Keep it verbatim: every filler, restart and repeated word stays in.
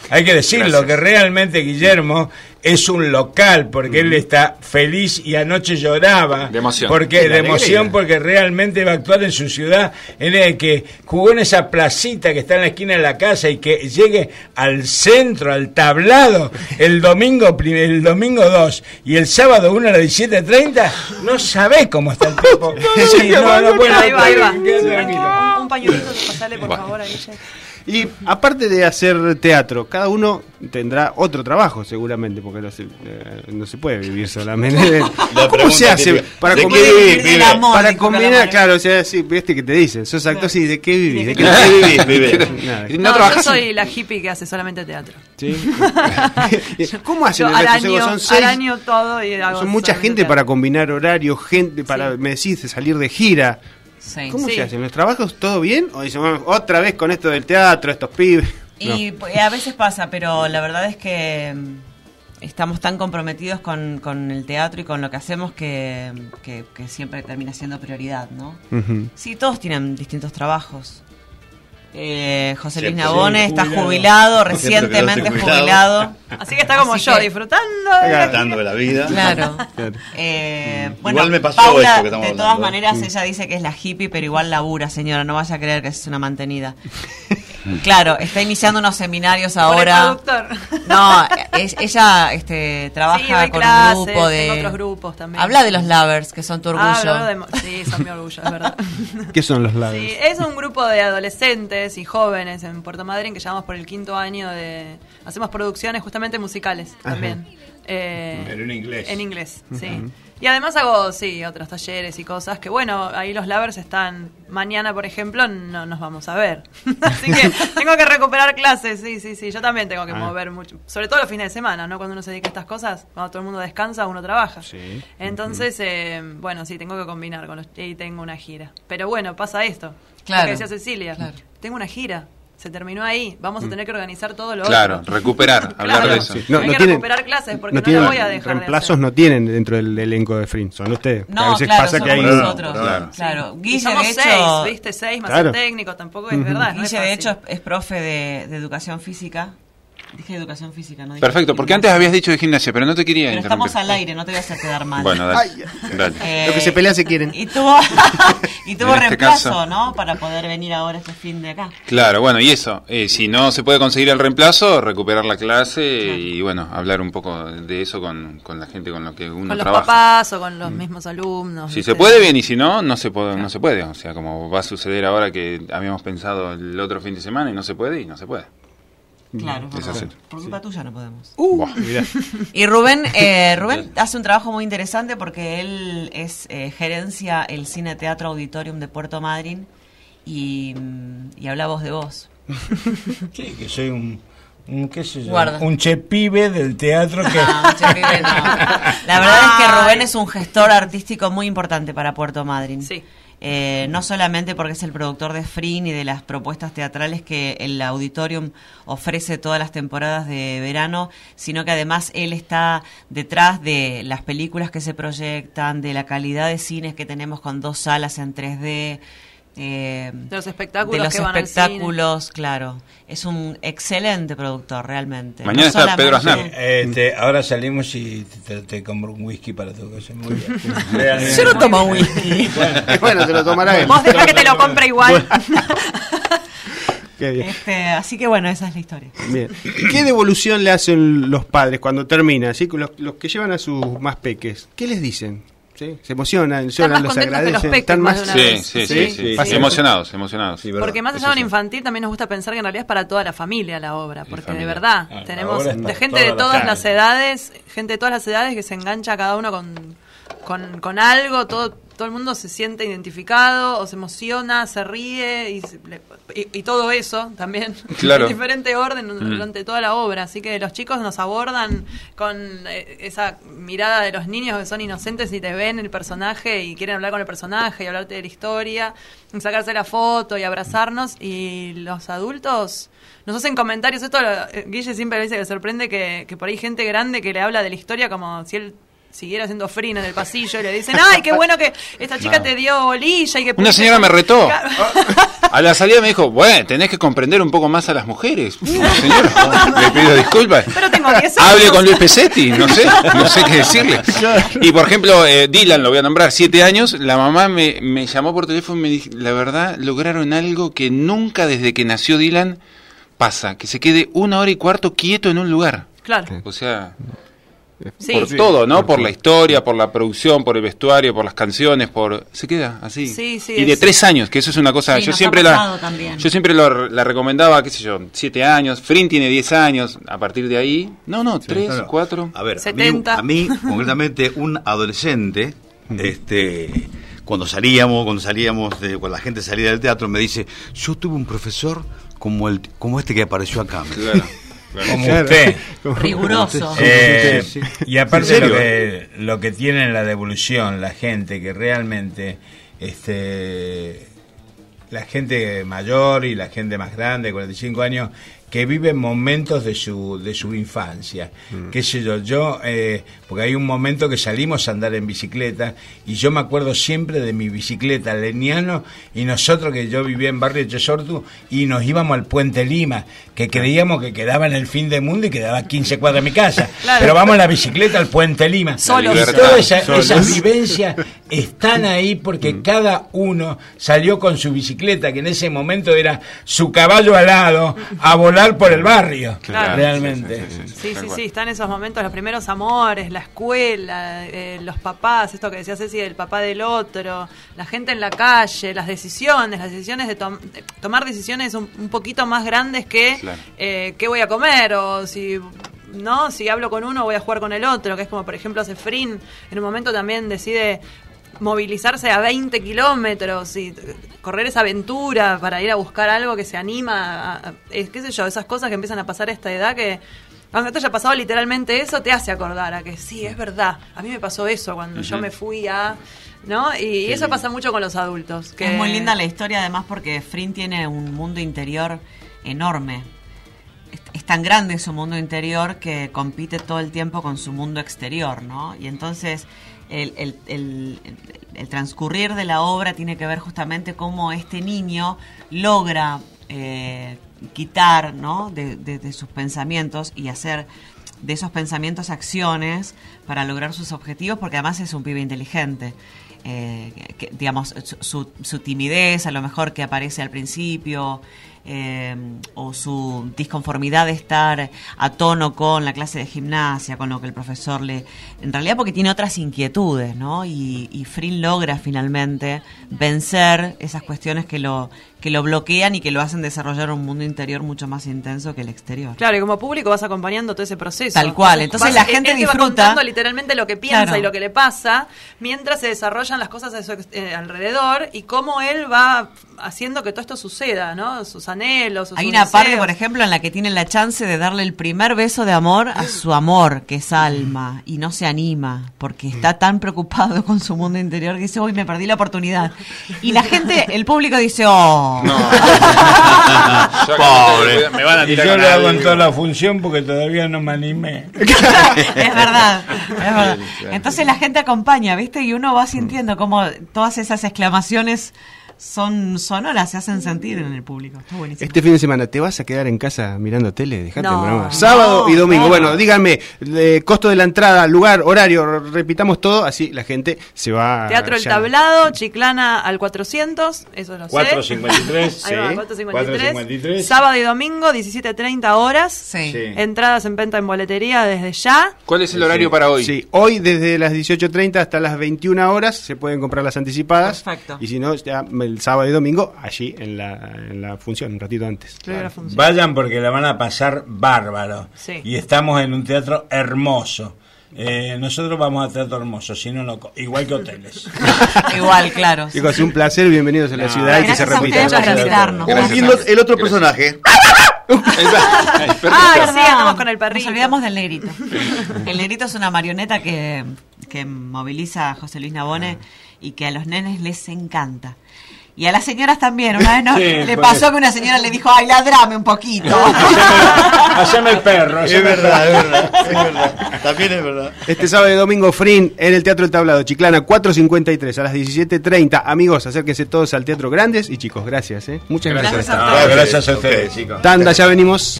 hay que decirlo, Gracias. que realmente Guillermo es un local, porque mm. él está feliz y anoche lloraba. De emoción. Porque, de, de emoción, porque realmente va a actuar en su ciudad, en el que jugó en esa placita que está en la esquina de la casa y que llegue al centro, al tablado, el domingo el domingo dos y el sábado uno a las diecisiete treinta, no sabés cómo está el tipo. Sí, no, no, bueno, ahí va, ahí va. Sí. Un pañuelito, pasale por Bueno. favor a Guille. Y aparte de hacer teatro, cada uno tendrá otro trabajo seguramente, porque no se, eh, no se puede vivir solamente. ¿Cómo se hace típica, para ¿de combinar? qué vivís, pibe? amor, Para dijo combinar, Calamaro. claro, o sea, sí, viste que te dicen, sos actor, sí, ¿de qué vivís? ¿De qué ¿De qué vivís, pibe? Nada. ¿No No, yo trabajás en- soy la hippie que hace solamente teatro. ¿Sí? ¿Cómo hacen Yo el resto? araño, Son seis, araño todo y hago son mucha solamente gente teatro. para combinar horarios, gente para, Sí. me decís, de salir de gira. Sí. ¿Cómo Sí. se hacen? ¿Los trabajos todo bien? ¿O dicen, bueno, otra vez con esto del teatro, estos pibes? Y pues, a veces pasa, pero la verdad es que mm, estamos tan comprometidos con, con el teatro y con lo que hacemos que, que, que siempre termina siendo prioridad, ¿no? No. Ujú. Sí, todos tienen distintos trabajos. Eh, José Luis Sí, Nabone sí, está jubilado. jubilado, Siempre recientemente quedó jubilado. jubilado. Así que está como Así yo, que- disfrutando. de la Tratando de la vida. Claro. Claro. Eh, Mm. bueno, Igual me pasó Paula, esto que estamos de hablando, todas ¿eh? maneras, Mm. ella dice que es la hippie, pero igual labura, señora. No vaya a creer que es una mantenida. Claro, está iniciando unos seminarios Por el ahora. productor. No, es- ella este, Sí, trabaja doy con clases, un grupo de. tengo otros grupos también. Habla de los lovers, que son tu orgullo. Ah, hablo de mo- sí, son mi orgullo, es verdad. ¿Qué son los lados? Sí, es un grupo de adolescentes y jóvenes en Puerto Madryn que llevamos por el quinto año de... Hacemos producciones justamente musicales también. Eh, Pero en inglés. En inglés, sí. Y además hago, sí, otros talleres y cosas que, bueno, ahí los lovers están... Mañana, por ejemplo, no nos vamos a ver. Así que tengo que recuperar clases, sí, sí, sí. Yo también tengo que Ah. mover mucho. Sobre todo los fines de semana, ¿no? Cuando uno se dedica a estas cosas, cuando todo el mundo descansa, uno trabaja. Sí. Entonces, eh, bueno, sí, tengo que combinar con los... Y tengo una gira. Pero bueno, pasa esto. Claro. Lo que decía Cecilia. Claro. Tengo una gira. Se terminó ahí. Vamos a tener que organizar todo lo Claro, otro. recuperar, hablar Claro. de eso. Sí. No, Hay no que tienen- recuperar clases porque no, tienen lo voy a dejar reemplazos, de hacer. no tienen dentro del elenco de Fringe, son ustedes. Que a No, veces claro, pasa que somos hay nosotros. Claro. Claro. Y Guille, somos de hecho, seis, ¿viste? Seis más Claro. el técnico. Tampoco es verdad. no es Guille, de fácil. hecho, es, es profe de, de educación física. Dije educación física, ¿no? Dije Perfecto, porque gimnasia. antes habías dicho de gimnasia, pero no te quería Pero interrumpir. estamos al aire, no te voy a hacer quedar mal. Bueno, dale. Ay, dale. Eh, Los que se pelean se quieren. Y tuvo, y tuvo En este reemplazo, caso. ¿no? Para poder venir ahora este fin de acá. Claro, bueno, y eso, eh, si no se puede conseguir el reemplazo, recuperar la clase y bueno, hablar un poco de eso con, con la gente con la que uno Con los trabaja. papás o con los mismos alumnos. Si ¿viste? se puede bien y si no, no se puede, no se puede. O sea, como va a suceder ahora que habíamos pensado el otro fin de semana y no se puede y no se puede. Claro, Es por, así. por culpa tuya no podemos. Buah. Mirá. Y Rubén, eh, Rubén hace un trabajo muy interesante porque él es eh, gerencia el Cine Teatro Auditorium de Puerto Madryn y, mm, y habla voz de vos. Sí, que soy un, un qué sé yo, Guarda. un chepibe del teatro que... No, che, pibe, no. La verdad es que Rubén es un gestor artístico muy importante para Puerto Madryn. Sí. Eh, no solamente porque es el productor de Frin y de las propuestas teatrales que el Auditorium ofrece todas las temporadas de verano, sino que además él está detrás de las películas que se proyectan, de la calidad de cines que tenemos con dos salas en tres D, eh, De los espectáculos de los que van al espectáculos, claro. Es un excelente productor, realmente. Mañana está solamente- Pedro Aznar. Este, ahora salimos y te, te compro un whisky para tu cosa. Muy bien. Realmente. Yo no tomo whisky. Bueno, se lo tomará él. Vos dejá que te lo compre igual. Qué bien. Este, así que bueno, esa es la historia. Bien. ¿Qué devolución le hacen los padres cuando terminan? ¿Sí? Los, los que llevan a sus más peques, ¿qué les dicen? ¿Sí? ¿Se emocionan? ¿Lloran? más ¿Los contentos que los agradecen? peques, ¿Están más más? de una Sí, vez. sí, Sí, sí, sí, sí. pasa. Emocionados, emocionados. Sí, verdad. Porque más allá Eso de un sí. infantil, también nos gusta pensar que en realidad es para toda la familia la obra. Porque familia. de verdad, Ah, la tenemos obra es de para gente de toda la todas familia. las edades, gente de todas las edades que se engancha cada uno con, con, con algo, todo, todo el mundo se siente identificado, o se emociona, se ríe, y, se- le- y, y todo eso también, Claro. en diferente orden Mm. durante toda la obra. Así que los chicos nos abordan con eh, esa mirada de los niños que son inocentes y te ven el personaje y quieren hablar con el personaje y hablarte de la historia, y sacarse la foto y abrazarnos, y los adultos nos hacen comentarios. Esto lo- eh, Guille siempre dice que le sorprende que, que por ahí gente grande que le habla de la historia como si él siguiera haciendo frin en el pasillo y le dicen, ay, qué bueno que esta chica Claro. te dio bolilla y que Una señora me retó. Claro. A la salida me dijo, bueno, tenés que comprender un poco más a las mujeres. Señor, le pido disculpas. Pero tengo diez años. Hable con Luis Pesetti, no sé, no sé qué decirle. Y por ejemplo, eh, Dylan, lo voy a nombrar, siete años, la mamá me, me llamó por teléfono y me dijo, la verdad, lograron algo que nunca desde que nació Dylan pasa, que se quede una hora y cuarto quieto en un lugar. Claro. O sea... Sí. Por todo, ¿no? Por la historia, por la producción, por el vestuario, por las canciones, por... Se queda así. Sí, sí, y de es... tres años, que eso es una cosa... Sí, yo nos siempre ha la pasado también. yo siempre lo, la recomendaba, qué sé yo, siete años. Frin tiene diez años. A partir de ahí... No, no, tres, claro. cuatro... A ver, setenta. a mí, a mí concretamente, un adolescente, este, cuando salíamos, cuando salíamos, de, cuando la gente salía del teatro, me dice, yo tuve un profesor como el como este que apareció acá. Claro. Como usted. Riguroso. Eh, Sí, sí, sí. Y aparte ¿En serio? lo que, lo que tiene en la devolución la gente, que realmente este la gente mayor y la gente más grande, cuarenta y cinco años, que vive momentos de su de su infancia. Mm. Qué sé yo, yo, eh, porque hay un momento que salimos a andar en bicicleta y yo me acuerdo siempre de mi bicicleta Leniano, y nosotros, que yo vivía en Barrio Chesortu, y nos íbamos al Puente Lima, que creíamos que quedaba en el fin del mundo y quedaba a quince cuadras de mi casa. Claro. Pero vamos en la bicicleta al Puente Lima. Solos. Y todas esa, Solos. esas vivencias están ahí porque mm. cada uno salió con su bicicleta, que en ese momento era su caballo alado, a volar por el barrio. Claro. Realmente. Sí, sí, sí, sí, están esos momentos, los primeros amores, la escuela, eh, los papás, esto que decía Ceci, el papá del otro, la gente en la calle, las decisiones, las decisiones de, tom- de tomar decisiones un, un poquito más grandes que Claro. eh, qué voy a comer, o si... no, si hablo con uno voy a jugar con el otro, que es como por ejemplo hace Frin, en un momento también decide movilizarse a veinte kilómetros y correr esa aventura para ir a buscar algo que se anima, a, a, es, qué sé yo, esas cosas que empiezan a pasar a esta edad que, aunque te haya pasado literalmente eso, te hace acordar a que sí, es verdad, a mí me pasó eso cuando uh-huh. yo me fui a... ¿no? Y, y eso pasa mucho con los adultos. Que... Es muy linda la historia, además, porque Frin tiene un mundo interior enorme. Es, es tan grande su mundo interior que compite todo el tiempo con su mundo exterior, ¿no? Y entonces... El, el, el, el transcurrir de la obra tiene que ver justamente cómo este niño logra eh, quitar, ¿no? de, de, de sus pensamientos y hacer de esos pensamientos acciones para lograr sus objetivos, porque además es un pibe inteligente. Eh, que, digamos, su, su timidez a lo mejor que aparece al principio, eh, o su disconformidad de estar a tono con la clase de gimnasia, con lo que el profesor le... En realidad porque tiene otras inquietudes, ¿no? Y, y Frin logra finalmente vencer esas cuestiones que lo, que lo bloquean y que lo hacen desarrollar un mundo interior mucho más intenso que el exterior. Claro, y como público vas acompañando todo ese proceso. Tal cual, entonces vas, la gente él te disfruta... va contando literalmente lo que piensa, claro, y lo que le pasa, mientras se desarrollan las cosas a su eh, alrededor, y cómo él va haciendo que todo esto suceda, ¿no? Sus anhelos, sus Hay una deseos. parte, por ejemplo, en la que tiene la chance de darle el primer beso de amor a su amor, que es Alma, y no se anima, porque está tan preocupado con su mundo interior que dice, uy, me perdí la oportunidad. Y la gente, el público dice, oh... No. Pobre. Me van a Y tirar yo con lo hago algo. en toda la función porque todavía no me animé. es verdad, es verdad. Entonces la gente acompaña, ¿viste? Y uno va sintiendo como todas esas exclamaciones son sonoras, se hacen sentir en el público. Está buenísimo. Este fin de semana, ¿te vas a quedar en casa mirando tele? Dejate No, el programa. Sábado no, y domingo. no. Bueno, díganme, eh, costo de la entrada, lugar, horario, repitamos todo, así la gente se va... Teatro El ya. Tablado, Chiclana al cuatrocientos, eso lo sé. cuatro cincuenta y tres. Ahí va, Sí. cuatro cincuenta y cuatro tres. cincuenta y tres. Sábado y domingo, diecisiete treinta horas. Sí. Sí. Entradas en venta en boletería desde ya. ¿Cuál es el horario para hoy? Sí, hoy desde las dieciocho treinta hasta las veintiuna horas se pueden comprar las anticipadas. Perfecto. Y si no, ya el sábado y domingo, allí en la, en la función, un ratito antes. Primera función. Vayan porque la van a pasar bárbaro. Sí. Y estamos en un teatro hermoso. Eh, nosotros vamos a teatro hermoso, si no, no co- igual que hoteles. Igual, claro. sí. Chicos, un placer, bienvenidos a la No, ciudad y que se gracias a repita. ustedes por invitarnos. Gracias. Y lo- el otro personaje. Ay, perfecto. Ah, sí, andamos con el perrito. Nos olvidamos del negrito. El negrito es una marioneta que, que moviliza a José Luis Nabone y que a los nenes les encanta. Y a las señoras también. Una vez no, Sí, le por pasó eso. que una señora le dijo, ay, ladrame un poquito. haceme el perro. Es verdad, es verdad, es verdad. También es verdad. Este sábado y domingo, Frin, en el Teatro El Tablado, Chiclana, cuatrocientos cincuenta y tres, a las diecisiete treinta. Amigos, acérquense todos al teatro, grandes y chicos. Gracias, ¿eh? Muchas gracias. Gracias por a estar. todos. Gracias a ustedes, chicos. Tanda, ya venimos.